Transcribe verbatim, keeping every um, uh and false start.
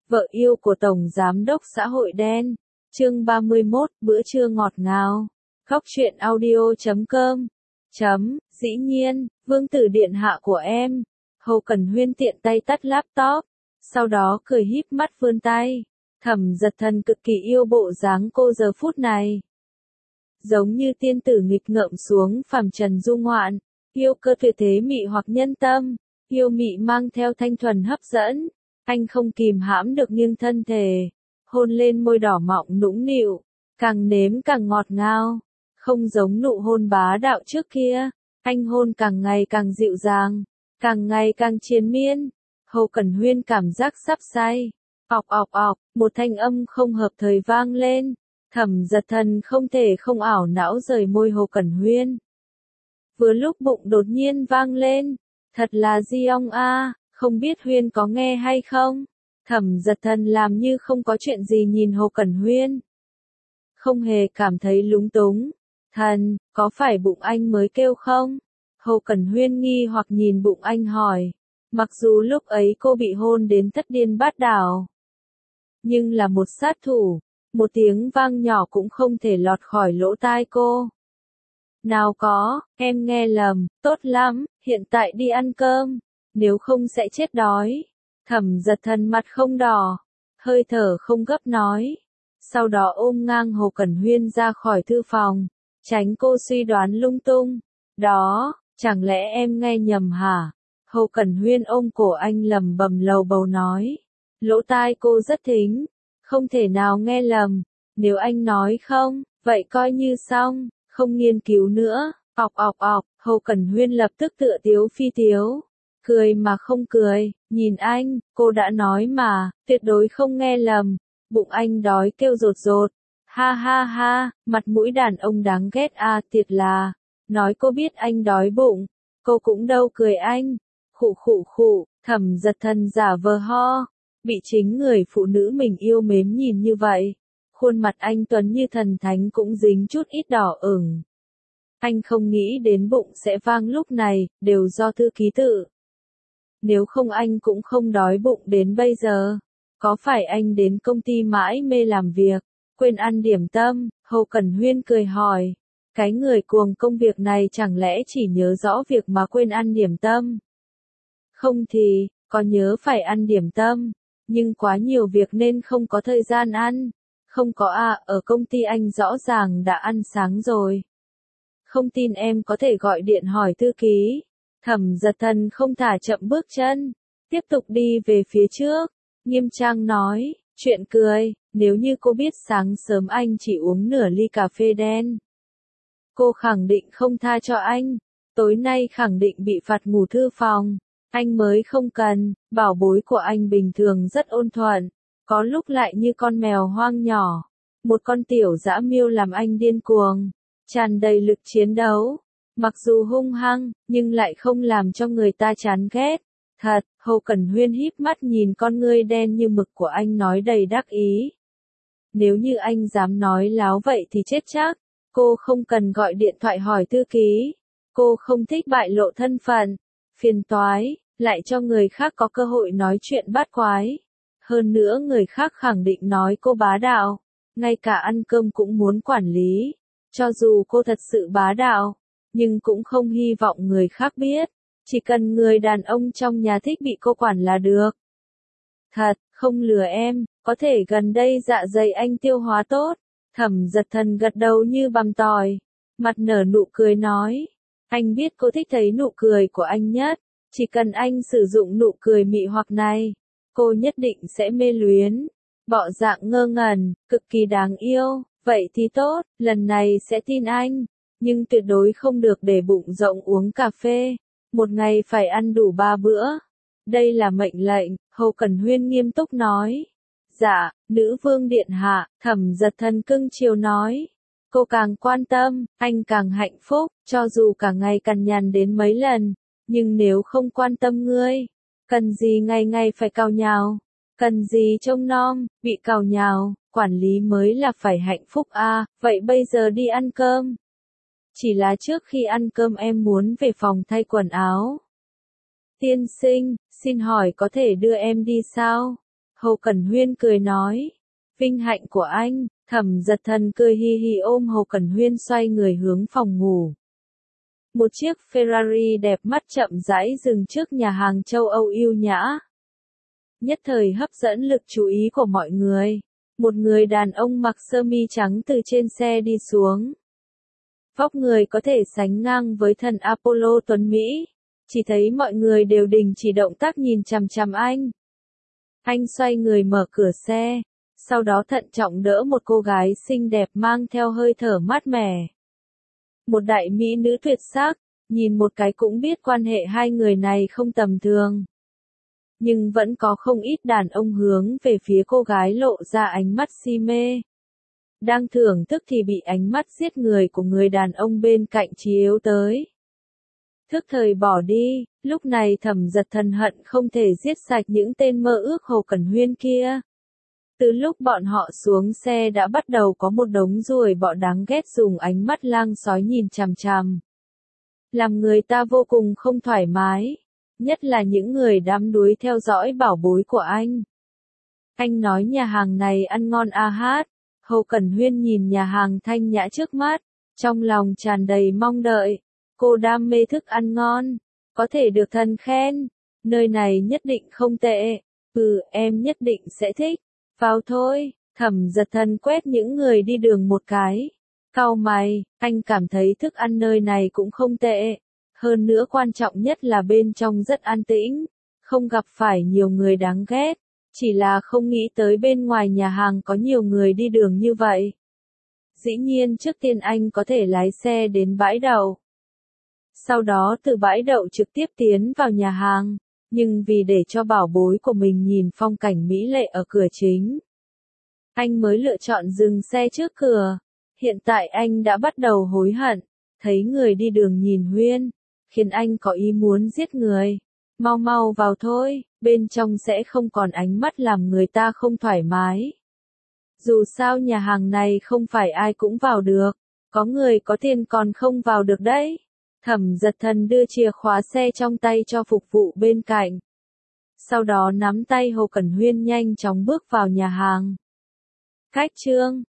Vợ yêu của Tổng Giám đốc xã hội đen. Chương ba mươi mốt, bữa trưa ngọt ngào. Khóc chuyện audio chấm com. Chấm, dĩ nhiên, vương tử điện hạ của em. Hầu Cẩn Huyên tiện tay tắt laptop. Sau đó cười híp mắt vươn tay. Thẩm Giật Thần cực kỳ yêu bộ dáng cô giờ phút này. Giống như tiên tử nghịch ngợm xuống phàm trần du ngoạn. Yêu cơ tuyệt thế mị hoặc nhân tâm. Yêu mị mang theo thanh thuần hấp dẫn. Anh không kìm hãm được nghiêng thân thể, hôn lên môi đỏ mọng nũng nịu, càng nếm càng ngọt ngào, không giống nụ hôn bá đạo trước kia, anh hôn càng ngày càng dịu dàng, càng ngày càng triền miên. Hầu Cẩn Huyên cảm giác sắp say, ọc ọc ọc, một thanh âm không hợp thời vang lên, Thẩm Giật Thần không thể không ảo não rời môi Hầu Cẩn Huyên. Vừa lúc bụng đột nhiên vang lên, thật là di ong a. Không biết Huyên có nghe hay không? Thẩm Giật Thần làm như không có chuyện gì nhìn Hồ Cẩn Huyên. Không hề cảm thấy lúng túng. Thần, có phải bụng anh mới kêu không? Hồ Cẩn Huyên nghi hoặc nhìn bụng anh hỏi. Mặc dù lúc ấy cô bị hôn đến thất điên bát đảo. Nhưng là một sát thủ. Một tiếng vang nhỏ cũng không thể lọt khỏi lỗ tai cô. Nào có, em nghe lầm, tốt lắm, hiện tại đi ăn cơm. Nếu không sẽ chết đói. Thẩm Giật Thần mặt không đỏ, hơi thở không gấp nói. Sau đó ôm ngang Hồ Cẩn Huyên ra khỏi thư phòng, tránh cô suy đoán lung tung. Đó, chẳng lẽ em nghe nhầm hả? Hồ Cẩn Huyên ôm cổ anh lầm bầm lầu bầu nói. Lỗ tai cô rất thính, không thể nào nghe lầm. Nếu anh nói không, vậy coi như xong, không nghiên cứu nữa. Ọc ọc ọc, Hồ Cẩn Huyên lập tức tựa tiếu phi tiếu. Cười mà không cười, nhìn anh, cô đã nói mà, tuyệt đối không nghe lầm. Bụng anh đói kêu rột rột. Ha ha ha, mặt mũi đàn ông đáng ghét à, thiệt là. Nói cô biết anh đói bụng, cô cũng đâu cười anh. Khụ khụ khụ, Thẩm Giật Thần giả vờ ho. Bị chính người phụ nữ mình yêu mến nhìn như vậy. Khuôn mặt anh tuấn như thần thánh cũng dính chút ít đỏ ửng. Anh không nghĩ đến bụng sẽ vang lúc này, đều do thư ký tự. Nếu không anh cũng không đói bụng đến bây giờ. Có phải anh đến công ty mãi mê làm việc, quên ăn điểm tâm? Hồ Cẩn Huyên cười hỏi. Cái người cuồng công việc này chẳng lẽ chỉ nhớ rõ việc mà quên ăn điểm tâm? Không thì, có nhớ phải ăn điểm tâm, nhưng quá nhiều việc nên không có thời gian ăn. Không có à, ở công ty anh rõ ràng đã ăn sáng rồi. Không tin em có thể gọi điện hỏi thư ký. Thẩm Giật Thần không thả chậm bước chân, tiếp tục đi về phía trước, nghiêm trang nói, chuyện cười, nếu như cô biết sáng sớm anh chỉ uống nửa ly cà phê đen. Cô khẳng định không tha cho anh, tối nay khẳng định bị phạt ngủ thư phòng, anh mới không cần, bảo bối của anh bình thường rất ôn thuận, có lúc lại như con mèo hoang nhỏ, một con tiểu dã miêu làm anh điên cuồng, tràn đầy lực chiến đấu. Mặc dù hung hăng, nhưng lại không làm cho người ta chán ghét. Thật, Hồ Cẩn Huyên híp mắt nhìn con ngươi đen như mực của anh nói đầy đắc ý. Nếu như anh dám nói láo vậy thì chết chắc. Cô không cần gọi điện thoại hỏi thư ký. Cô không thích bại lộ thân phận. Phiền toái, lại cho người khác có cơ hội nói chuyện bát quái. Hơn nữa người khác khẳng định nói cô bá đạo. Ngay cả ăn cơm cũng muốn quản lý. Cho dù cô thật sự bá đạo. Nhưng cũng không hy vọng người khác biết, chỉ cần người đàn ông trong nhà thích bị cô quản là được. Thật, không lừa em, có thể gần đây dạ dày anh tiêu hóa tốt. Thẩm Giật Thần gật đầu như bằm tỏi, mặt nở nụ cười nói, anh biết cô thích thấy nụ cười của anh nhất, chỉ cần anh sử dụng nụ cười mị hoặc này, cô nhất định sẽ mê luyến. Bộ dạng ngơ ngẩn, cực kỳ đáng yêu, vậy thì tốt, lần này sẽ tin anh. Nhưng tuyệt đối không được để bụng rộng uống cà phê, một ngày phải ăn đủ ba bữa. Đây là mệnh lệnh, Hồ Cẩn Huyên nghiêm túc nói. Dạ, nữ vương điện hạ, Thẩm Giật Thần cưng chiều nói. Cô càng quan tâm, anh càng hạnh phúc, cho dù cả ngày cằn nhằn đến mấy lần, nhưng nếu không quan tâm ngươi, cần gì ngày ngày phải cào nhào, cần gì trông nom, bị cào nhào, quản lý mới là phải hạnh phúc à, vậy bây giờ đi ăn cơm. Chỉ là trước khi ăn cơm em muốn về phòng thay quần áo. Tiên sinh, xin hỏi có thể đưa em đi sao? Hồ Cẩn Huyên cười nói. Vinh hạnh của anh. Thẩm Giật Thần cười hi hi ôm Hồ Cẩn Huyên xoay người hướng phòng ngủ. Một chiếc Ferrari đẹp mắt chậm rãi dừng trước nhà hàng châu Âu yêu nhã. Nhất thời hấp dẫn lực chú ý của mọi người. Một người đàn ông mặc sơ mi trắng từ trên xe đi xuống. Vóc người có thể sánh ngang với thần Apollo tuấn Mỹ. Chỉ thấy mọi người đều đình chỉ động tác nhìn chằm chằm anh. Anh xoay người mở cửa xe. Sau đó thận trọng đỡ một cô gái xinh đẹp mang theo hơi thở mát mẻ. Một đại mỹ nữ tuyệt sắc, nhìn một cái cũng biết quan hệ hai người này không tầm thường. Nhưng vẫn có không ít đàn ông hướng về phía cô gái lộ ra ánh mắt si mê. Đang thưởng thức thì bị ánh mắt giết người của người đàn ông bên cạnh chiếu tới. Thức thời bỏ đi, lúc này Thẩm Giật Thần hận không thể giết sạch những tên mơ ước Hồ Cẩn Huyên kia. Từ lúc bọn họ xuống xe đã bắt đầu có một đống ruồi bọ đáng ghét dùng ánh mắt lang sói nhìn chằm chằm. Làm người ta vô cùng không thoải mái, nhất là những người đắm đuối theo dõi bảo bối của anh. Anh nói nhà hàng này ăn ngon a hát. Hồ Cẩn Huyên nhìn nhà hàng thanh nhã trước mắt, trong lòng tràn đầy mong đợi. Cô đam mê thức ăn ngon, có thể được thần khen, nơi này nhất định không tệ. Ừ, em nhất định sẽ thích. Vào thôi. Thẩm Giật Thần quét những người đi đường một cái. Cau mày, anh cảm thấy thức ăn nơi này cũng không tệ. Hơn nữa quan trọng nhất là bên trong rất an tĩnh, không gặp phải nhiều người đáng ghét. Chỉ là không nghĩ tới bên ngoài nhà hàng có nhiều người đi đường như vậy. Dĩ nhiên trước tiên anh có thể lái xe đến bãi đậu. Sau đó từ bãi đậu trực tiếp tiến vào nhà hàng. Nhưng vì để cho bảo bối của mình nhìn phong cảnh mỹ lệ ở cửa chính, anh mới lựa chọn dừng xe trước cửa. Hiện tại anh đã bắt đầu hối hận, thấy người đi đường nhìn Huyên, khiến anh có ý muốn giết người. Mau mau vào thôi, bên trong sẽ không còn ánh mắt làm người ta không thoải mái. Dù sao nhà hàng này không phải ai cũng vào được, có người có tiền còn không vào được đấy. Thẩm Giật Thần đưa chìa khóa xe trong tay cho phục vụ bên cạnh. Sau đó nắm tay Hồ Cẩn Huyên nhanh chóng bước vào nhà hàng. Khách trương,